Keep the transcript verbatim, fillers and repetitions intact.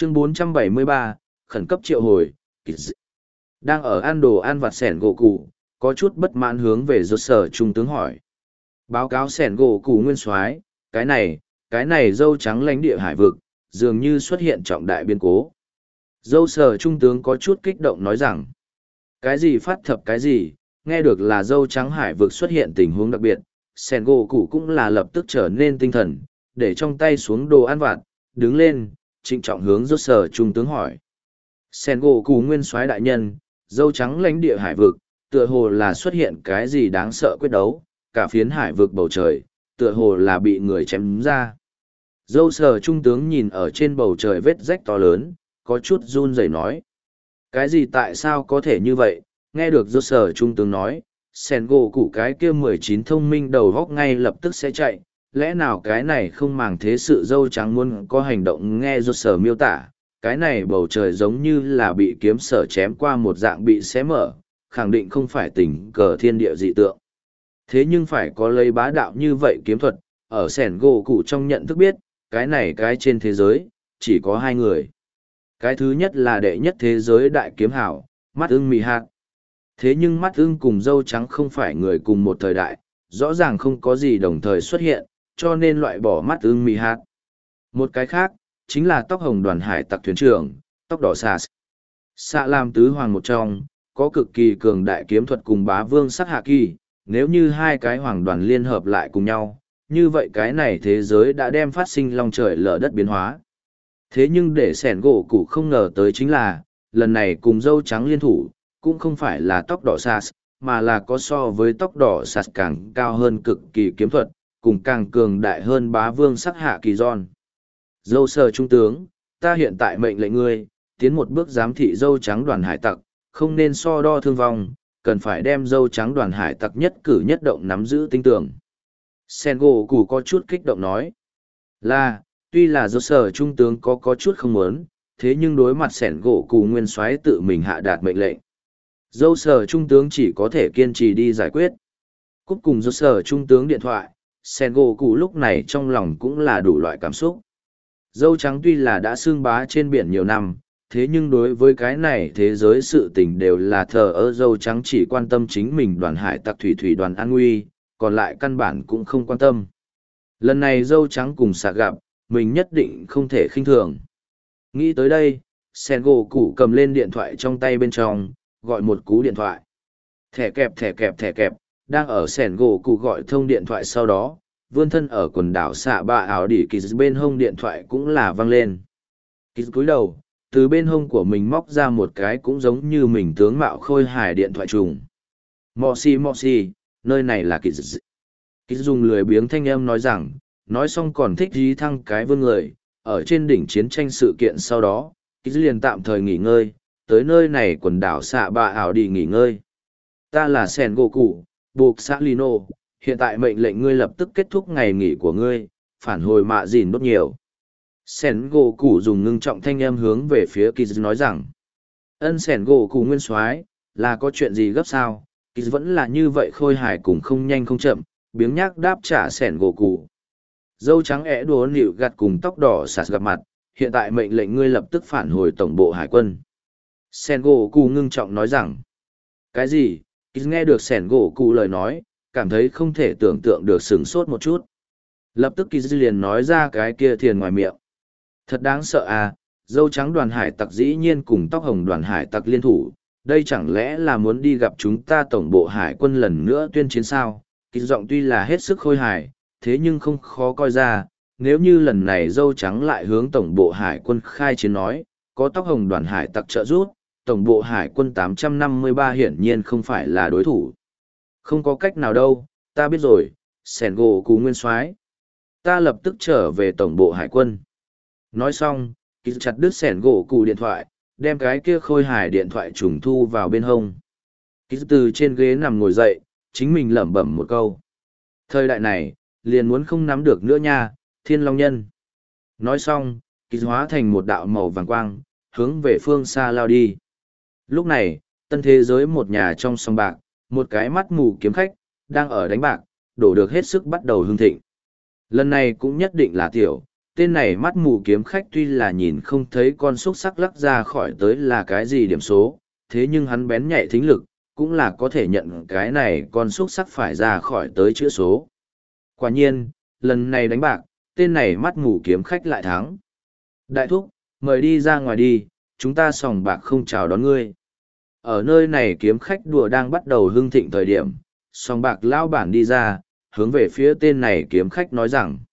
Chương bốn trăm bảy mươi ba, khẩn cấp triệu hồi. Đang ở ăn đồ ăn vặt sẻn gỗ cụ, có chút bất mãn hướng về rốt sở trung tướng hỏi. Báo cáo sẻn gỗ cụ nguyên soái, cái này, cái này dâu trắng lãnh địa hải vực, dường như xuất hiện trọng đại biến cố. Dâu sở trung tướng có chút kích động nói rằng, cái gì phát thập cái gì, nghe được là dâu trắng hải vực xuất hiện tình huống đặc biệt, sẻn gỗ cụ cũng là lập tức trở nên tinh thần, để trong tay xuống đồ ăn vặt, đứng lên, trịnh trọng hướng rốt sở trung tướng hỏi. Sẻn gỗ cụ nguyên soái đại nhân, dâu trắng lãnh địa hải vực, tựa hồ là xuất hiện cái gì đáng sợ quyết đấu, cả phiến hải vực bầu trời, tựa hồ là bị người chém ra. Dâu sở trung tướng nhìn ở trên bầu trời vết rách to lớn, có chút run rẩy nói. Cái gì tại sao có thể như vậy? Nghe được dâu sở trung tướng nói, sẻn gỗ cụ cái kia mười chín thông minh đầu góc ngay lập tức sẽ chạy. Lẽ nào cái này không màng thế sự dâu trắng muốn có hành động nghe dâu sở miêu tả, cái này bầu trời giống như là bị kiếm sở chém qua một dạng bị xé mở, khẳng định không phải tình cờ thiên địa dị tượng. Thế nhưng phải có lấy bá đạo như vậy kiếm thuật, ở sẻn gỗ cụ trong nhận thức biết, cái này cái trên thế giới, chỉ có hai người. Cái thứ nhất là đệ nhất thế giới đại kiếm hảo, mắt ưng mì hạt. Thế nhưng mắt ưng cùng dâu trắng không phải người cùng một thời đại, rõ ràng không có gì đồng thời xuất hiện, cho nên loại bỏ mắt ưng mì hạt. Một cái khác, chính là tóc hồng đoàn hải tặc thuyền trưởng, tóc đỏ xà. Xạ làm tứ hoàng một trong, có cực kỳ cường đại kiếm thuật cùng bá vương sắc hạ kỳ, nếu như hai cái hoàng đoàn liên hợp lại cùng nhau, như vậy cái này thế giới đã đem phát sinh long trời lở đất biến hóa. Thế nhưng để sẻn gỗ cụ không ngờ tới chính là, lần này cùng dâu trắng liên thủ, cũng không phải là tóc đỏ sas, mà là có so với tóc đỏ sas càng cao hơn cực kỳ kiếm thuật, cùng càng cường đại hơn bá vương sắc hạ kỳ giòn. Dâu sở trung tướng, ta hiện tại mệnh lệnh ngươi, tiến một bước giám thị dâu trắng đoàn hải tặc, không nên so đo thương vong, cần phải đem dâu trắng đoàn hải tặc nhất cử nhất động nắm giữ tinh tưởng. Sen gỗ cụ có chút kích động nói, là, tuy là dâu sở trung tướng có có chút không muốn, thế nhưng đối mặt sẻn gỗ cụ nguyên soái tự mình hạ đạt mệnh lệnh. Dâu sở trung tướng chỉ có thể kiên trì đi giải quyết. Cúp cùng dâu sở trung tướng điện thoại, sen gỗ cụ lúc này trong lòng cũng là đủ loại cảm xúc. Dâu trắng tuy là đã xương bá trên biển nhiều năm, thế nhưng đối với cái này thế giới sự tình đều là thờ ơ, dâu trắng chỉ quan tâm chính mình đoàn hải tặc thủy thủy đoàn an nguy, còn lại căn bản cũng không quan tâm. Lần này dâu trắng cùng xạ gặp, mình nhất định không thể khinh thường. Nghĩ tới đây, sen gỗ cụ cầm lên điện thoại trong tay bên trong, gọi một cú điện thoại. Thẻ kẹp thẻ kẹp thẻ kẹp, đang ở sen gỗ cụ gọi thông điện thoại sau đó, vươn thân ở quần đảo xạ bạ ảo đỉ kỳ bên hông điện thoại cũng là văng lên. Kỳ cúi đầu, từ bên hông của mình móc ra một cái cũng giống như mình tướng mạo khôi hài điện thoại trùng. Mọ xì mọ xì, nơi này là kỳ dị. Kỳ dùng lười biếng thanh âm nói rằng, nói xong còn thích dí thăng cái vươn người, ở trên đỉnh chiến tranh sự kiện sau đó, kỳ liền tạm thời nghỉ ngơi, tới nơi này quần đảo xạ bạ ảo đi nghỉ ngơi. Ta là Sen gỗ cụ, buộc xã Lino, hiện tại mệnh lệnh ngươi lập tức kết thúc ngày nghỉ của ngươi, phản hồi mạ dìn đốt nhiều. Sen gỗ cụ dùng ngưng trọng thanh âm hướng về phía kỳ nói rằng, ân Sen gỗ cụ nguyên soái, là có chuyện gì gấp sao? Kỳ vẫn là như vậy khôi hài cùng không nhanh không chậm, biếng nhác đáp trả Sen gỗ cụ. Dâu trắng ẻ đùa nịu gặt cùng tóc đỏ sạt gặp mặt, hiện tại mệnh lệnh ngươi lập tức phản hồi tổng bộ hải quân. Sen gỗ cụ ngưng trọng nói rằng, cái gì? Kỳ nghe được Sen gỗ cụ lời nói, cảm thấy không thể tưởng tượng được sửng sốt một chút. Lập tức Kỳ liền nói ra cái kia thiền ngoài miệng. Thật đáng sợ à, dâu trắng đoàn hải tặc dĩ nhiên cùng tóc hồng đoàn hải tặc liên thủ, đây chẳng lẽ là muốn đi gặp chúng ta tổng bộ hải quân lần nữa tuyên chiến sao? Kỳ giọng tuy là hết sức khôi hài, thế nhưng không khó coi ra, nếu như lần này dâu trắng lại hướng tổng bộ hải quân khai chiến nói, có tóc hồng đoàn hải tặc trợ giúp, tổng bộ hải quân tám trăm năm mươi ba hiển nhiên không phải là đối thủ. Không có cách nào đâu, ta biết rồi, Sen gỗ cụ nguyên soái, ta lập tức trở về tổng bộ hải quân. Nói xong, Kỳ chặt đứt Sen gỗ cụ điện thoại, đem cái kia khôi hài điện thoại trùng thu vào bên hông. Kỳ từ trên ghế nằm ngồi dậy, chính mình lẩm bẩm một câu. Thời đại này, liền muốn không nắm được nữa nha, thiên long nhân. Nói xong, Kỳ hóa thành một đạo màu vàng quang, hướng về phương xa lao đi. Lúc này, tân thế giới một nhà trong sòng bạc, một cái mắt mù kiếm khách, đang ở đánh bạc, đổ được hết sức bắt đầu hưng thịnh. Lần này cũng nhất định là tiểu, tên này mắt mù kiếm khách tuy là nhìn không thấy con xúc sắc lắc ra khỏi tới là cái gì điểm số, thế nhưng hắn bén nhạy thính lực, cũng là có thể nhận cái này con xúc sắc phải ra khỏi tới chữ số. Quả nhiên, lần này đánh bạc, tên này mắt mù kiếm khách lại thắng. Đại thúc, mời đi ra ngoài đi, chúng ta sòng bạc không chào đón ngươi. Ở nơi này kiếm khách đùa đang bắt đầu hưng thịnh thời điểm, sòng bạc lao bản đi ra, hướng về phía tên này kiếm khách nói rằng,